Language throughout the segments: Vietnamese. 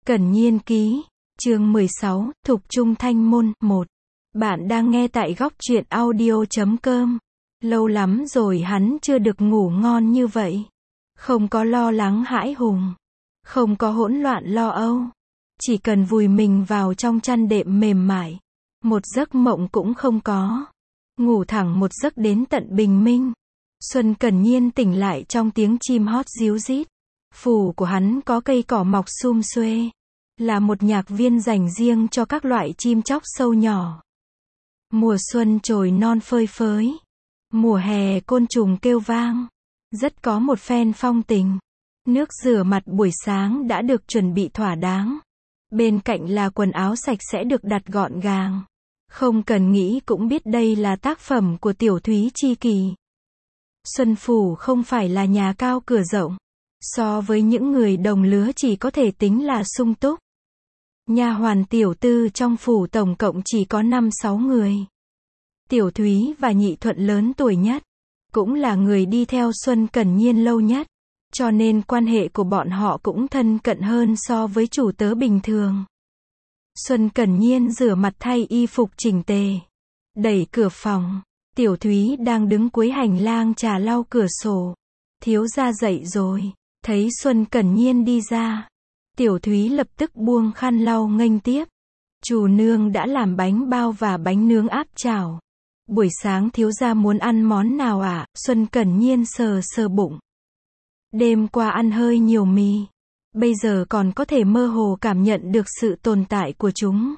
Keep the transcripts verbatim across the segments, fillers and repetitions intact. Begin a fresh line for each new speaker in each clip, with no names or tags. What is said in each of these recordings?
Cẩn Nhiên ký, chương mười sáu, Thục Trung Thanh Môn, một. Bạn đang nghe tại góc truyện audio chấm com. Lâu lắm rồi hắn chưa được ngủ ngon như vậy. Không có lo lắng hãi hùng. Không có hỗn loạn lo âu. Chỉ cần vùi mình vào trong chăn đệm mềm mại. Một giấc mộng cũng không có. Ngủ thẳng một giấc đến tận bình minh. Xuân Cẩn Nhiên tỉnh lại trong tiếng chim hót ríu rít. Phủ của hắn có cây cỏ mọc sum xuê. Là một nhạc viên dành riêng cho các loại chim chóc sâu nhỏ. Mùa xuân chồi non phơi phới. Mùa hè côn trùng kêu vang. Rất có một phen phong tình. Nước rửa mặt buổi sáng đã được chuẩn bị thỏa đáng. Bên cạnh là quần áo sạch sẽ được đặt gọn gàng. Không cần nghĩ cũng biết đây là tác phẩm của Tiểu Thúy Chi Kỳ. Xuân Phủ không phải là nhà cao cửa rộng. So với những người đồng lứa chỉ có thể tính là sung túc. Nha hoàn tiểu tư trong phủ tổng cộng chỉ có năm sáu người. Tiểu Thúy và Nhị Thuận lớn tuổi nhất. Cũng là người đi theo Xuân Cẩn Nhiên lâu nhất. Cho nên quan hệ của bọn họ cũng thân cận hơn so với chủ tớ bình thường. Xuân Cẩn Nhiên rửa mặt thay y phục chỉnh tề. Đẩy cửa phòng. Tiểu Thúy đang đứng cuối hành lang trà lau cửa sổ. Thiếu gia dậy rồi. Thấy Xuân Cẩn Nhiên đi ra. Tiểu Thúy lập tức buông khăn lau nghênh tiếp. Chủ nương đã làm bánh bao và bánh nướng áp chảo. Buổi sáng thiếu gia muốn ăn món nào ạ? À? Xuân Cẩn Nhiên sờ sờ bụng. Đêm qua ăn hơi nhiều mì. Bây giờ còn có thể mơ hồ cảm nhận được sự tồn tại của chúng.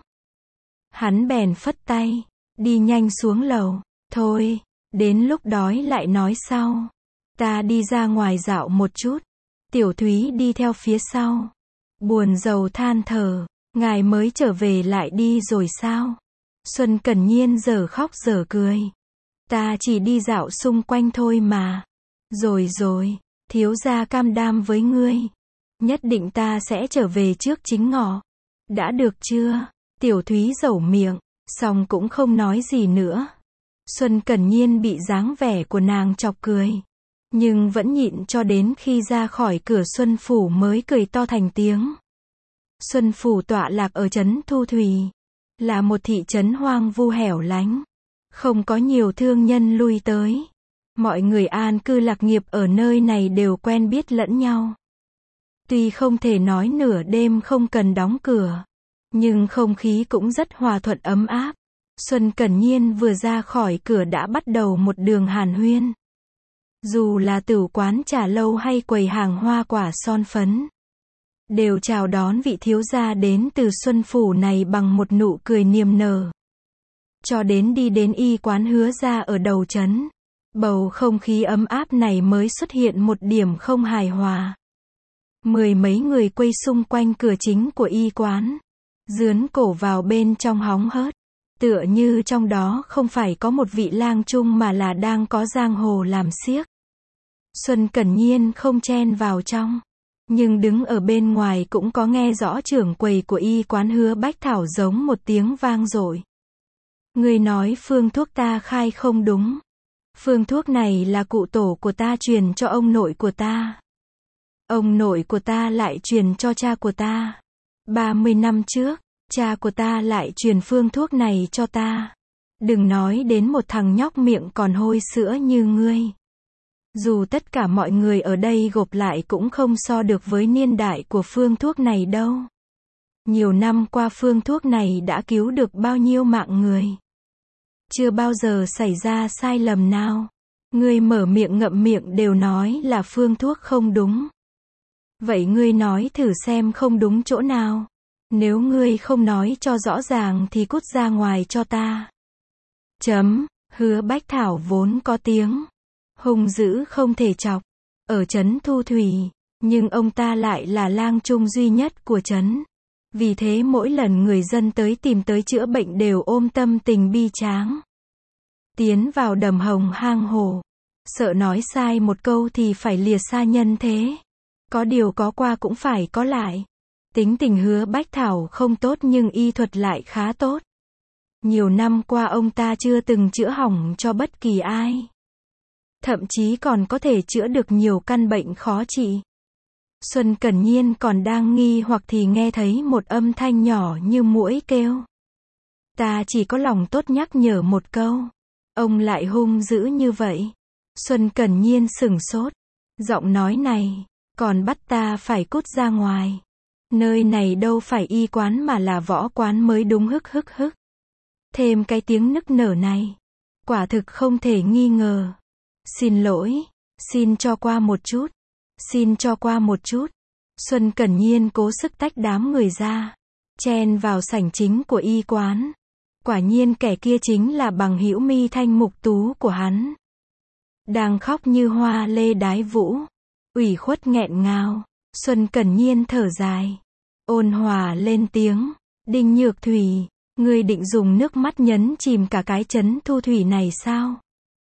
Hắn bèn phất tay. Đi nhanh xuống lầu. Thôi, đến lúc đói lại nói sau. Ta đi ra ngoài dạo một chút. Tiểu Thúy đi theo phía sau. Buồn rầu than thở. Ngài mới trở về lại đi rồi sao? Xuân Cẩn Nhiên giờ khóc giờ cười. Ta chỉ đi dạo xung quanh thôi mà. Rồi rồi, thiếu gia cam đoan với ngươi. Nhất định ta sẽ trở về trước chính ngọ. Đã được chưa? Tiểu Thúy dẩu miệng, xong cũng không nói gì nữa. Xuân Cẩn Nhiên bị dáng vẻ của nàng chọc cười. Nhưng vẫn nhịn cho đến khi ra khỏi cửa Xuân Phủ mới cười to thành tiếng. Xuân Phủ tọa lạc ở trấn Thu Thủy. Là một thị trấn hoang vu hẻo lánh. Không có nhiều thương nhân lui tới. Mọi người an cư lạc nghiệp ở nơi này đều quen biết lẫn nhau. Tuy không thể nói nửa đêm không cần đóng cửa. Nhưng không khí cũng rất hòa thuận ấm áp. Xuân Cẩn Nhiên vừa ra khỏi cửa đã bắt đầu một đường hàn huyên. Dù là tửu quán trà lâu hay quầy hàng hoa quả son phấn. Đều chào đón vị thiếu gia đến từ Xuân Phủ này bằng một nụ cười niềm nở. Cho đến đi đến y quán Hứa gia ở đầu trấn. Bầu không khí ấm áp này mới xuất hiện một điểm không hài hòa. Mười mấy người quây xung quanh cửa chính của y quán. Dướn cổ vào bên trong hóng hớt. Tựa như trong đó không phải có một vị lang trung mà là đang có giang hồ làm xiếc. Xuân Cẩn Nhiên không chen vào trong. Nhưng đứng ở bên ngoài cũng có nghe rõ trưởng quầy của y quán Hứa Bách Thảo giống một tiếng vang dội. Người nói phương thuốc ta khai không đúng. Phương thuốc này là cụ tổ của ta truyền cho ông nội của ta. Ông nội của ta lại truyền cho cha của ta. ba mươi năm trước, cha của ta lại truyền phương thuốc này cho ta. Đừng nói đến một thằng nhóc miệng còn hôi sữa như ngươi. Dù tất cả mọi người ở đây gộp lại cũng không so được với niên đại của phương thuốc này đâu. Nhiều năm qua phương thuốc này đã cứu được bao nhiêu mạng người. Chưa bao giờ xảy ra sai lầm nào. Ngươi mở miệng ngậm miệng đều nói là phương thuốc không đúng. Vậy ngươi nói thử xem không đúng chỗ nào. Nếu ngươi không nói cho rõ ràng thì cút ra ngoài cho ta. Chấm, Hứa Bách Thảo vốn có tiếng hung dữ không thể chọc. Ở trấn Thu Thủy. Nhưng ông ta lại là lang trung duy nhất của trấn. Vì thế mỗi lần người dân tới tìm tới chữa bệnh đều ôm tâm tình bi tráng. Tiến vào đầm hồng hang hồ. Sợ nói sai một câu thì phải lìa xa nhân thế. Có điều có qua cũng phải có lại. Tính tình Hứa Bách Thảo không tốt nhưng y thuật lại khá tốt. Nhiều năm qua ông ta chưa từng chữa hỏng cho bất kỳ ai. Thậm chí còn có thể chữa được nhiều căn bệnh khó trị. Xuân Cẩn Nhiên còn đang nghi hoặc thì nghe thấy một âm thanh nhỏ như muỗi kêu. Ta chỉ có lòng tốt nhắc nhở một câu. Ông lại hung dữ như vậy. Xuân Cẩn Nhiên sửng sốt. Giọng nói này, còn bắt ta phải cút ra ngoài. Nơi này đâu phải y quán mà là võ quán mới đúng, hức hức hức. Thêm cái tiếng nức nở này. Quả thực không thể nghi ngờ. Xin lỗi, xin cho qua một chút. Xin cho qua một chút. Xuân Cẩn Nhiên cố sức tách đám người ra. Chen vào sảnh chính của y quán. Quả nhiên kẻ kia chính là bằng hữu Mi Thanh Mục Tú của hắn. Đang khóc như hoa lê đái vũ. Ủy khuất nghẹn ngào. Xuân Cẩn Nhiên thở dài. Ôn hòa lên tiếng. Đinh Nhược Thủy, ngươi định dùng nước mắt nhấn chìm cả cái trấn Thu Thủy này sao?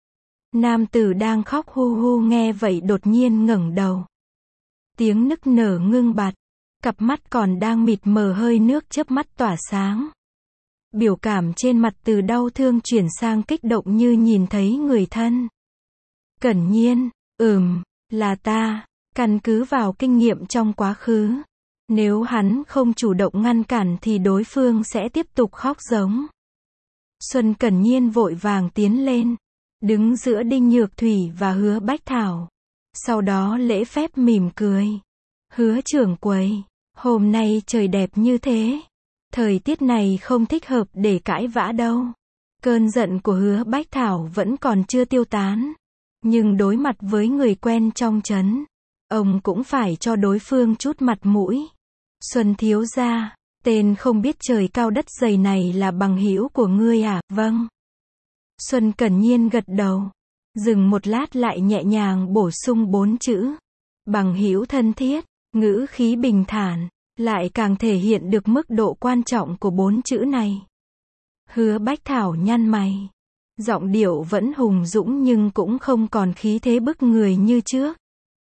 Nam tử đang khóc hu hu nghe vậy đột nhiên ngẩng đầu. Tiếng nức nở ngưng bặt. Cặp mắt còn đang mịt mờ hơi nước chớp mắt tỏa sáng. Biểu cảm trên mặt từ đau thương chuyển sang kích động như nhìn thấy người thân. Cẩn Nhiên, ừm, là ta, căn cứ vào kinh nghiệm trong quá khứ. Nếu hắn không chủ động ngăn cản thì đối phương sẽ tiếp tục khóc giống. Xuân Cẩn Nhiên vội vàng tiến lên, đứng giữa Đinh Nhược Thủy và Hứa Bách Thảo. Sau đó lễ phép mỉm cười. Hứa trưởng quầy, hôm nay trời đẹp như thế. Thời tiết này không thích hợp để cãi vã đâu. Cơn giận của Hứa Bách Thảo vẫn còn chưa tiêu tán. Nhưng đối mặt với người quen trong trấn, ông cũng phải cho đối phương chút mặt mũi. Xuân thiếu gia, tên không biết trời cao đất dày này là bằng hữu của ngươi à? Vâng. Xuân Cẩn Nhiên gật đầu. Dừng một lát lại nhẹ nhàng bổ sung bốn chữ. Bằng hữu thân thiết, ngữ khí bình thản, lại càng thể hiện được mức độ quan trọng của bốn chữ này. Hứa Bách Thảo nhăn mày. Giọng điệu vẫn hùng dũng nhưng cũng không còn khí thế bức người như trước.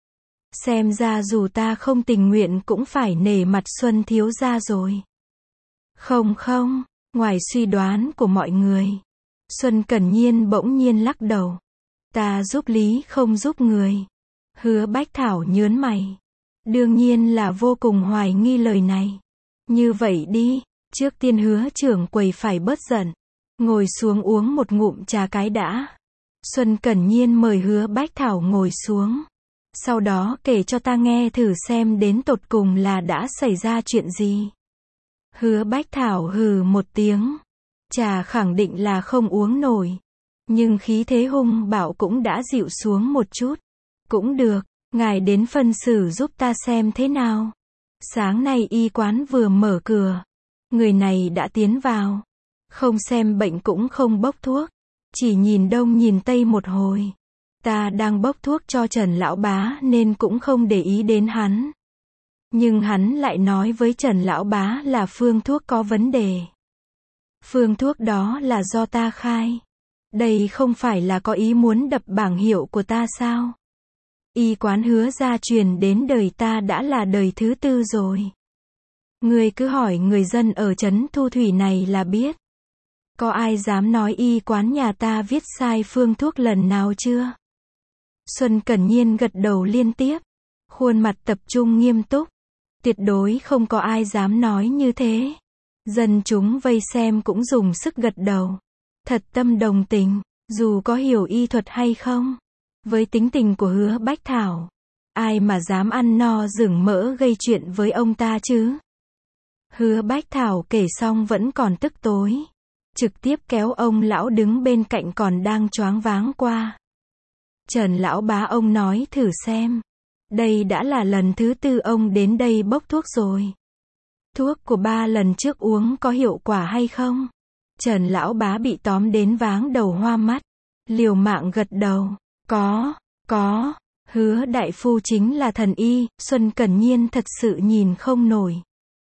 Xem ra dù ta không tình nguyện cũng phải nể mặt Xuân thiếu gia rồi. Không không, ngoài suy đoán của mọi người. Xuân Cẩn Nhiên bỗng nhiên lắc đầu. Ta giúp lý không giúp người. Hứa Bách Thảo nhớn mày. Đương nhiên là vô cùng hoài nghi lời này. Như vậy đi, trước tiên Hứa trưởng quầy phải bớt giận. Ngồi xuống uống một ngụm trà cái đã. Xuân Cẩn Nhiên mời Hứa Bách Thảo ngồi xuống. Sau đó kể cho ta nghe thử xem đến tột cùng là đã xảy ra chuyện gì. Hứa Bách Thảo hừ một tiếng. Trà khẳng định là không uống nổi. Nhưng khí thế hung bạo cũng đã dịu xuống một chút. Cũng được, ngài đến phân xử giúp ta xem thế nào. Sáng nay y quán vừa mở cửa. Người này đã tiến vào. Không xem bệnh cũng không bốc thuốc. Chỉ nhìn đông nhìn tây một hồi. Ta đang bốc thuốc cho Trần Lão Bá nên cũng không để ý đến hắn. Nhưng hắn lại nói với Trần Lão Bá là phương thuốc có vấn đề. Phương thuốc đó là do ta khai. Đây không phải là có ý muốn đập bảng hiệu của ta sao? Y quán Hứa gia truyền đến đời ta đã là đời thứ tư rồi. Ngươi cứ hỏi người dân ở trấn Thu Thủy này là biết. Có ai dám nói y quán nhà ta viết sai phương thuốc lần nào chưa? Xuân Cẩn Nhiên gật đầu liên tiếp. Khuôn mặt tập trung nghiêm túc. Tuyệt đối không có ai dám nói như thế. Dân chúng vây xem cũng dùng sức gật đầu. Thật tâm đồng tình, dù có hiểu y thuật hay không. Với tính tình của Hứa Bách Thảo, ai mà dám ăn no rừng mỡ gây chuyện với ông ta chứ? Hứa Bách Thảo kể xong vẫn còn tức tối. Trực tiếp kéo ông lão đứng bên cạnh còn đang choáng váng qua. Trần Lão Bá ông nói thử xem. Đây đã là lần thứ tư ông đến đây bốc thuốc rồi. Thuốc của ba lần trước uống có hiệu quả hay không? Trần Lão Bá bị tóm đến váng đầu hoa mắt. Liều mạng gật đầu. Có, có. Hứa đại phu chính là thần y. Xuân Cẩn Nhiên thật sự nhìn không nổi.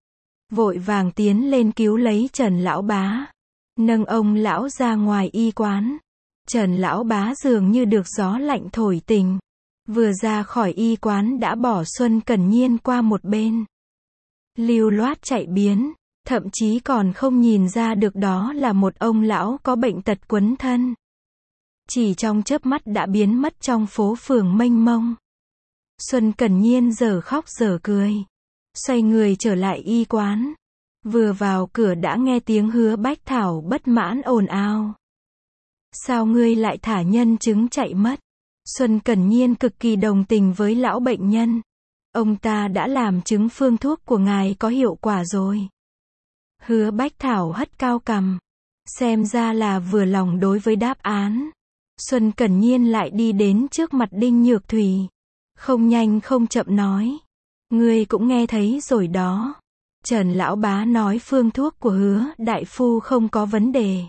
Vội vàng tiến lên cứu lấy Trần Lão Bá. Nâng ông lão ra ngoài y quán. Trần Lão Bá dường như được gió lạnh thổi tỉnh. Vừa ra khỏi y quán đã bỏ Xuân Cẩn Nhiên qua một bên. Lưu loát chạy biến. Thậm chí còn không nhìn ra được đó là một ông lão có bệnh tật quấn thân. Chỉ trong chớp mắt đã biến mất trong phố phường mênh mông. Xuân Cẩn Nhiên dở khóc dở cười. Xoay người trở lại y quán. Vừa vào cửa đã nghe tiếng Hứa Bách Thảo bất mãn ồn ào. Sao ngươi lại thả nhân chứng chạy mất? Xuân Cẩn Nhiên cực kỳ đồng tình với lão bệnh nhân. Ông ta đã làm chứng phương thuốc của ngài có hiệu quả rồi. Hứa Bách Thảo hất cao cằm. Xem ra là vừa lòng đối với đáp án. Xuân Cẩn Nhiên lại đi đến trước mặt Đinh Nhược Thủy. Không nhanh không chậm nói. Ngươi cũng nghe thấy rồi đó. Trần lão bá nói phương thuốc của Hứa đại phu không có vấn đề.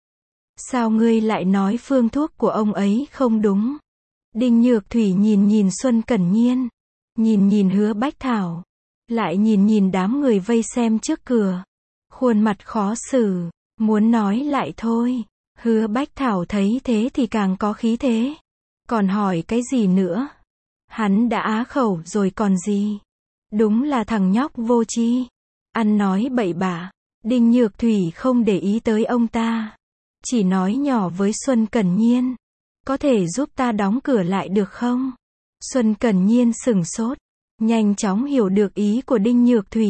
Sao ngươi lại nói phương thuốc của ông ấy không đúng? Đinh Nhược Thủy nhìn nhìn Xuân Cẩn Nhiên. Nhìn nhìn Hứa Bách Thảo. Lại nhìn nhìn đám người vây xem trước cửa. Khuôn mặt khó xử. Muốn nói lại thôi. Hứa Bách Thảo thấy thế thì càng có khí thế. Còn hỏi cái gì nữa? Hắn đã á khẩu rồi còn gì? Đúng là thằng nhóc vô tri. Ăn nói bậy bạ. Đinh Nhược Thủy không để ý tới ông ta. Chỉ nói nhỏ với Xuân Cẩn Nhiên. Có thể giúp ta đóng cửa lại được không? Xuân Cẩn Nhiên sửng sốt. Nhanh chóng hiểu được ý của Đinh Nhược Thủy.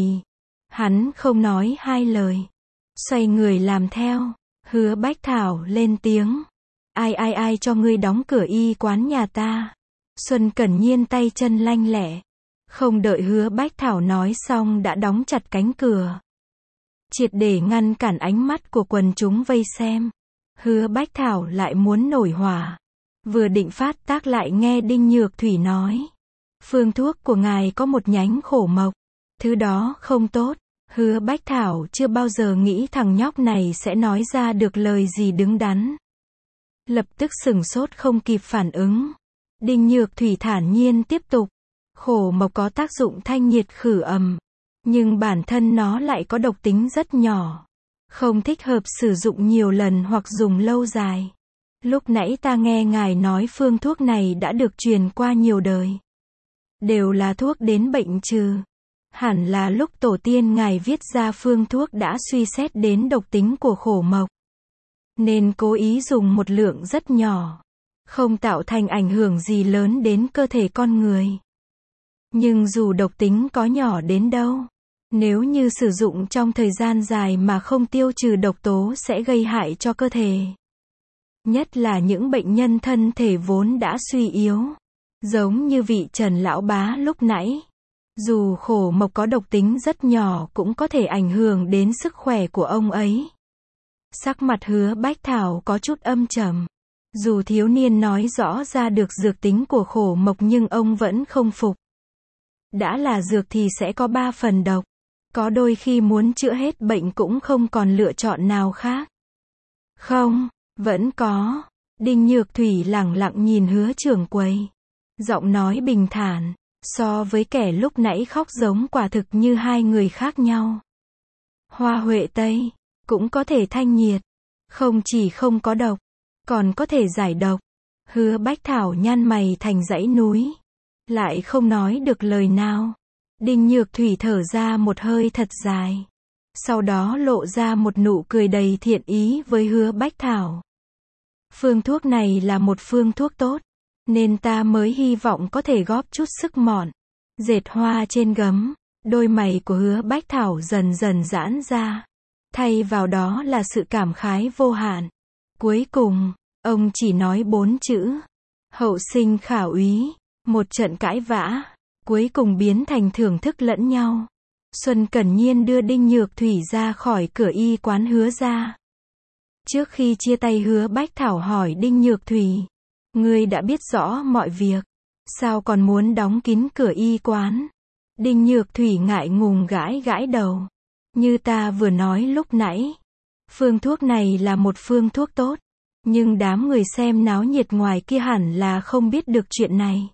Hắn không nói hai lời. Xoay người làm theo. Hứa Bách Thảo lên tiếng. Ai ai ai cho ngươi đóng cửa y quán nhà ta? Xuân Cẩn Nhiên tay chân lanh lẹ. Không đợi Hứa Bách Thảo nói xong đã đóng chặt cánh cửa. Triệt để ngăn cản ánh mắt của quần chúng vây xem. Hứa Bách Thảo lại muốn nổi hỏa. Vừa định phát tác lại nghe Đinh Nhược Thủy nói. Phương thuốc của ngài có một nhánh khổ mộc. Thứ đó không tốt. Hứa Bách Thảo chưa bao giờ nghĩ thằng nhóc này sẽ nói ra được lời gì đứng đắn. Lập tức sửng sốt không kịp phản ứng. Đinh Nhược Thủy thản nhiên tiếp tục. Khổ mộc có tác dụng thanh nhiệt khử ẩm. Nhưng bản thân nó lại có độc tính rất nhỏ. Không thích hợp sử dụng nhiều lần hoặc dùng lâu dài. Lúc nãy ta nghe ngài nói phương thuốc này đã được truyền qua nhiều đời. Đều là thuốc đến bệnh trừ. Hẳn là lúc tổ tiên ngài viết ra phương thuốc đã suy xét đến độc tính của khổ mộc. Nên cố ý dùng một lượng rất nhỏ. Không tạo thành ảnh hưởng gì lớn đến cơ thể con người. Nhưng dù độc tính có nhỏ đến đâu, nếu như sử dụng trong thời gian dài mà không tiêu trừ độc tố sẽ gây hại cho cơ thể. Nhất là những bệnh nhân thân thể vốn đã suy yếu. Giống như vị Trần lão bá lúc nãy. Dù khổ mộc có độc tính rất nhỏ cũng có thể ảnh hưởng đến sức khỏe của ông ấy. Sắc mặt Hứa Bách Thảo có chút âm trầm. Dù thiếu niên nói rõ ra được dược tính của khổ mộc nhưng ông vẫn không phục. Đã là dược thì sẽ có ba phần độc. Có đôi khi muốn chữa hết bệnh cũng không còn lựa chọn nào khác. Không, vẫn có. Đinh Nhược Thủy lẳng lặng nhìn Hứa trưởng quầy. Giọng nói bình thản. So với kẻ lúc nãy khóc giống quả thực như hai người khác nhau. Hoa huệ tây. Cũng có thể thanh nhiệt. Không chỉ không có độc. Còn có thể giải độc. Hứa Bách Thảo nhăn mày thành dãy núi. Lại không nói được lời nào. Đinh Nhược Thủy thở ra một hơi thật dài. Sau đó lộ ra một nụ cười đầy thiện ý với Hứa Bách Thảo. Phương thuốc này là một phương thuốc tốt. Nên ta mới hy vọng có thể góp chút sức mọn. Dệt hoa trên gấm. Đôi mày của Hứa Bách Thảo dần dần giãn ra. Thay vào đó là sự cảm khái vô hạn. Cuối cùng, ông chỉ nói bốn chữ. Hậu sinh khả úy. Một trận cãi vã. Cuối cùng biến thành thưởng thức lẫn nhau. Xuân Cẩn Nhiên đưa Đinh Nhược Thủy ra khỏi cửa y quán Hứa ra. Trước khi chia tay Hứa Bách Thảo hỏi Đinh Nhược Thủy. Ngươi đã biết rõ mọi việc. Sao còn muốn đóng kín cửa y quán? Đinh Nhược Thủy ngại ngùng gãi gãi đầu. Như ta vừa nói lúc nãy. Phương thuốc này là một phương thuốc tốt. Nhưng đám người xem náo nhiệt ngoài kia hẳn là không biết được chuyện này.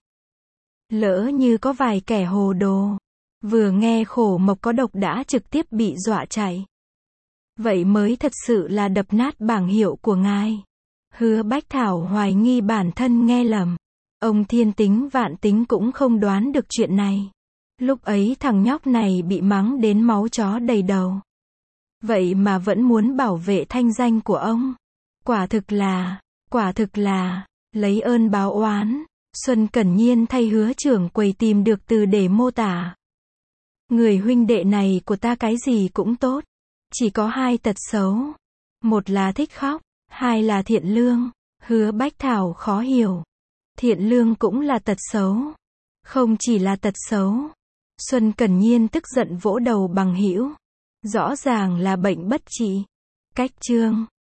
Lỡ như có vài kẻ hồ đồ. Vừa nghe khổ mộc có độc đã trực tiếp bị dọa chạy. Vậy mới thật sự là đập nát bảng hiệu của ngài. Hứa Bách Thảo hoài nghi bản thân nghe lầm. Ông thiên tính vạn tính cũng không đoán được chuyện này. Lúc ấy thằng nhóc này bị mắng đến máu chó đầy đầu. Vậy mà vẫn muốn bảo vệ thanh danh của ông. Quả thực là, quả thực là, lấy ơn báo oán. Xuân Cẩn Nhiên thay Hứa trưởng quầy tìm được từ để mô tả. Người huynh đệ này của ta cái gì cũng tốt. Chỉ có hai tật xấu. Một là thích khóc, hai là thiện lương. Hứa Bách Thảo khó hiểu. Thiện lương cũng là tật xấu. Không chỉ là tật xấu. Xuân Cẩn Nhiên tức giận vỗ đầu bằng hữu. Rõ ràng là bệnh bất trị. Cách chương